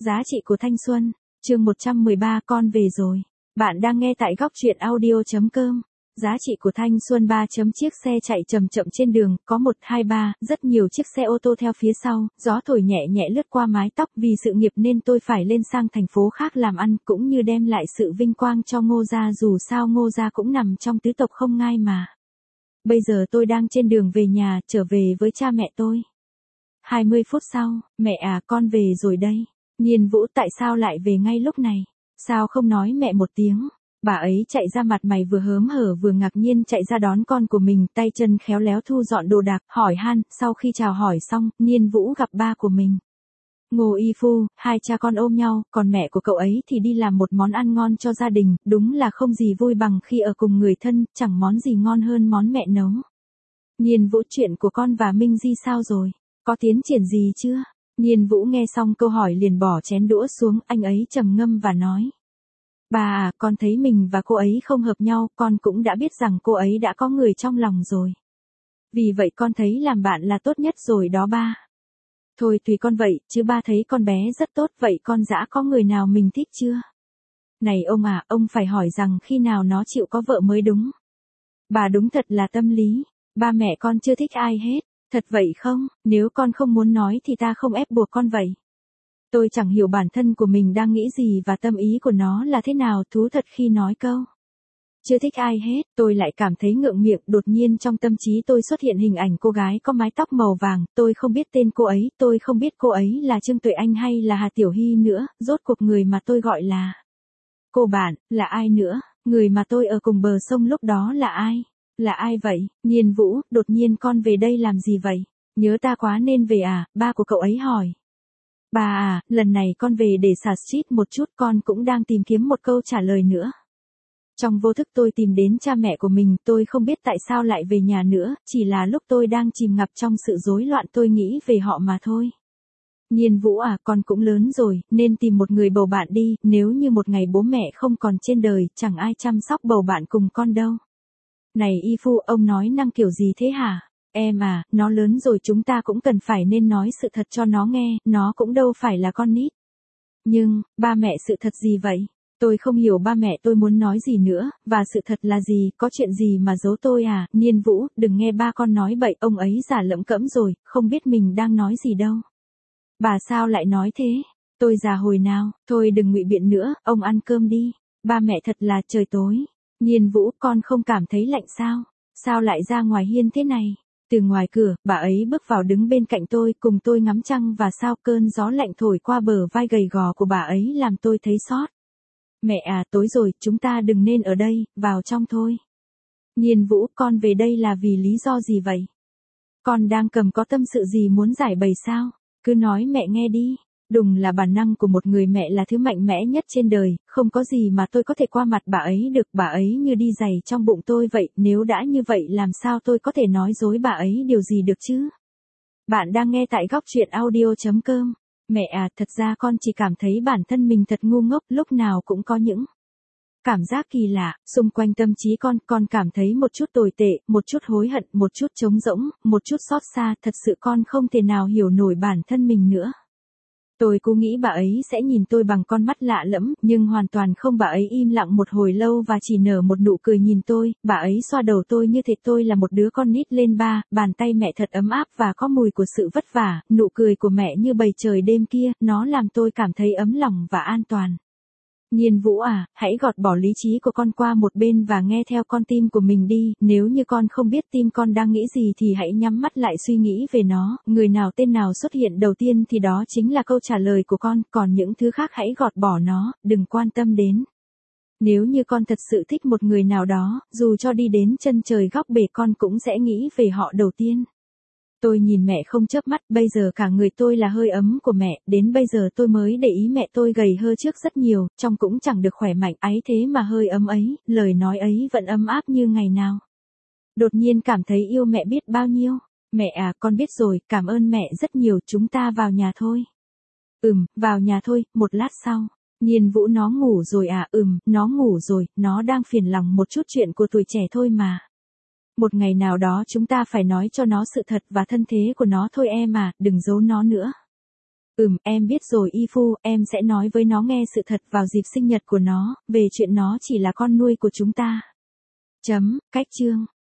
Giá trị của thanh xuân, chương 113 con về rồi. Bạn đang nghe tại góc truyện audio.com. Giá trị của thanh xuân 3. Chiếc xe chạy chậm chậm trên đường, có 1, 2, 3, rất nhiều chiếc xe ô tô theo phía sau, gió thổi nhẹ nhẹ lướt qua mái tóc, vì sự nghiệp nên tôi phải lên sang thành phố khác làm ăn, cũng như đem lại sự vinh quang cho Ngô gia, dù sao Ngô gia cũng nằm trong tứ tộc không ngai mà. Bây giờ tôi đang trên đường về nhà, trở về với cha mẹ tôi. 20 phút sau, mẹ à, con về rồi đây. Nhiên Vũ, tại sao lại về ngay lúc này? Sao không nói mẹ một tiếng? Bà ấy chạy ra, mặt mày vừa hớm hở vừa ngạc nhiên chạy ra đón con của mình, tay chân khéo léo thu dọn đồ đạc, hỏi han. Sau khi chào hỏi xong, Nhiên Vũ gặp ba của mình. Ngô Y Phu, hai cha con ôm nhau, còn mẹ của cậu ấy thì đi làm một món ăn ngon cho gia đình, đúng là không gì vui bằng khi ở cùng người thân, chẳng món gì ngon hơn món mẹ nấu. Nhiên Vũ, chuyện của con và Minh Di sao rồi? Có tiến triển gì chưa? Nhiên Vũ nghe xong câu hỏi liền bỏ chén đũa xuống, anh ấy trầm ngâm và nói. Bà à, con thấy mình và cô ấy không hợp nhau, con cũng đã biết rằng cô ấy đã có người trong lòng rồi. Vì vậy con thấy làm bạn là tốt nhất rồi đó ba. Thôi tùy con vậy, chứ ba thấy con bé rất tốt, vậy con đã có người nào mình thích chưa? Này ông à, ông phải hỏi rằng khi nào nó chịu có vợ mới đúng. Bà đúng thật là tâm lý, ba mẹ con chưa thích ai hết. Thật vậy không? Nếu con không muốn nói thì ta không ép buộc con vậy. Tôi chẳng hiểu bản thân của mình đang nghĩ gì và tâm ý của nó là thế nào, thú thật khi nói câu chưa thích ai hết, tôi lại cảm thấy ngượng miệng. Đột nhiên trong tâm trí tôi xuất hiện hình ảnh cô gái có mái tóc màu vàng, tôi không biết tên cô ấy, tôi không biết cô ấy là Trương Tuệ Anh hay là Hà Tiểu Hy nữa, rốt cuộc người mà tôi gọi là cô bạn, là ai nữa, người mà tôi ở cùng bờ sông lúc đó là ai? Là ai vậy? Nhiên Vũ, đột nhiên con về đây làm gì vậy? Nhớ ta quá nên về à? Ba của cậu ấy hỏi. Bà à, lần này con về để xả stress một chút, con cũng đang tìm kiếm một câu trả lời nữa. Trong vô thức tôi tìm đến cha mẹ của mình, tôi không biết tại sao lại về nhà nữa, chỉ là lúc tôi đang chìm ngập trong sự rối loạn tôi nghĩ về họ mà thôi. Nhiên Vũ à, con cũng lớn rồi, nên tìm một người bầu bạn đi, nếu như một ngày bố mẹ không còn trên đời, chẳng ai chăm sóc bầu bạn cùng con đâu. Này Y Phu, ông nói năng kiểu gì thế hả? Em à, nó lớn rồi, chúng ta cũng cần phải nên nói sự thật cho nó nghe, nó cũng đâu phải là con nít. Nhưng, ba mẹ, sự thật gì vậy? Tôi không hiểu ba mẹ tôi muốn nói gì nữa, và sự thật là gì, có chuyện gì mà giấu tôi à? Nhiên Vũ, đừng nghe ba con nói bậy, ông ấy già lẫm cẫm rồi, không biết mình đang nói gì đâu. Bà sao lại nói thế? Tôi già hồi nào? Thôi đừng ngụy biện nữa, ông ăn cơm đi. Ba mẹ, thật là trời tối. Nhiên Vũ, con không cảm thấy lạnh sao? Sao lại ra ngoài hiên thế này? Từ ngoài cửa, bà ấy bước vào đứng bên cạnh tôi, cùng tôi ngắm trăng và sao, cơn gió lạnh thổi qua bờ vai gầy gò của bà ấy làm tôi thấy xót. Mẹ à, tối rồi, chúng ta đừng nên ở đây, vào trong thôi. Nhiên Vũ, con về đây là vì lý do gì vậy? Con đang có tâm sự gì muốn giải bày sao? Cứ nói mẹ nghe đi. Đúng là bản năng của một người mẹ là thứ mạnh mẽ nhất trên đời, không có gì mà tôi có thể qua mặt bà ấy được, bà ấy như đi giày trong bụng tôi vậy, nếu đã như vậy làm sao tôi có thể nói dối bà ấy điều gì được chứ? Bạn đang nghe tại góc truyện audio.com. Mẹ à, thật ra con chỉ cảm thấy bản thân mình thật ngu ngốc, lúc nào cũng có những cảm giác kỳ lạ, xung quanh tâm trí con cảm thấy một chút tồi tệ, một chút hối hận, một chút trống rỗng, một chút xót xa, thật sự con không thể nào hiểu nổi bản thân mình nữa. Tôi cứ nghĩ bà ấy sẽ nhìn tôi bằng con mắt lạ lẫm, nhưng hoàn toàn không, bà ấy im lặng một hồi lâu và chỉ nở một nụ cười nhìn tôi, bà ấy xoa đầu tôi như thể tôi là một đứa con nít lên ba, bàn tay mẹ thật ấm áp và có mùi của sự vất vả, nụ cười của mẹ như bầu trời đêm kia, nó làm tôi cảm thấy ấm lòng và an toàn. Nhiên Vũ à, hãy gọt bỏ lý trí của con qua một bên và nghe theo con tim của mình đi, nếu như con không biết tim con đang nghĩ gì thì hãy nhắm mắt lại suy nghĩ về nó, người nào tên nào xuất hiện đầu tiên thì đó chính là câu trả lời của con, còn những thứ khác hãy gọt bỏ nó, đừng quan tâm đến. Nếu như con thật sự thích một người nào đó, dù cho đi đến chân trời góc bể con cũng sẽ nghĩ về họ đầu tiên. Tôi nhìn mẹ không chớp mắt, bây giờ cả người tôi là hơi ấm của mẹ, đến bây giờ tôi mới để ý mẹ tôi gầy hơn trước rất nhiều, trông cũng chẳng được khỏe mạnh, ấy thế mà hơi ấm ấy, lời nói ấy vẫn ấm áp như ngày nào. Đột nhiên cảm thấy yêu mẹ biết bao nhiêu. Mẹ à, con biết rồi, cảm ơn mẹ rất nhiều, chúng ta vào nhà thôi. Vào nhà thôi, một lát sau. Nhiên Vũ, nó ngủ rồi à? Nó ngủ rồi, nó đang phiền lòng một chút chuyện của tuổi trẻ thôi mà. Một ngày nào đó chúng ta phải nói cho nó sự thật và thân thế của nó thôi em à, đừng giấu nó nữa. Em biết rồi y phu, em sẽ nói với nó nghe sự thật vào dịp sinh nhật của nó, về chuyện nó chỉ là con nuôi của chúng ta. Cách chương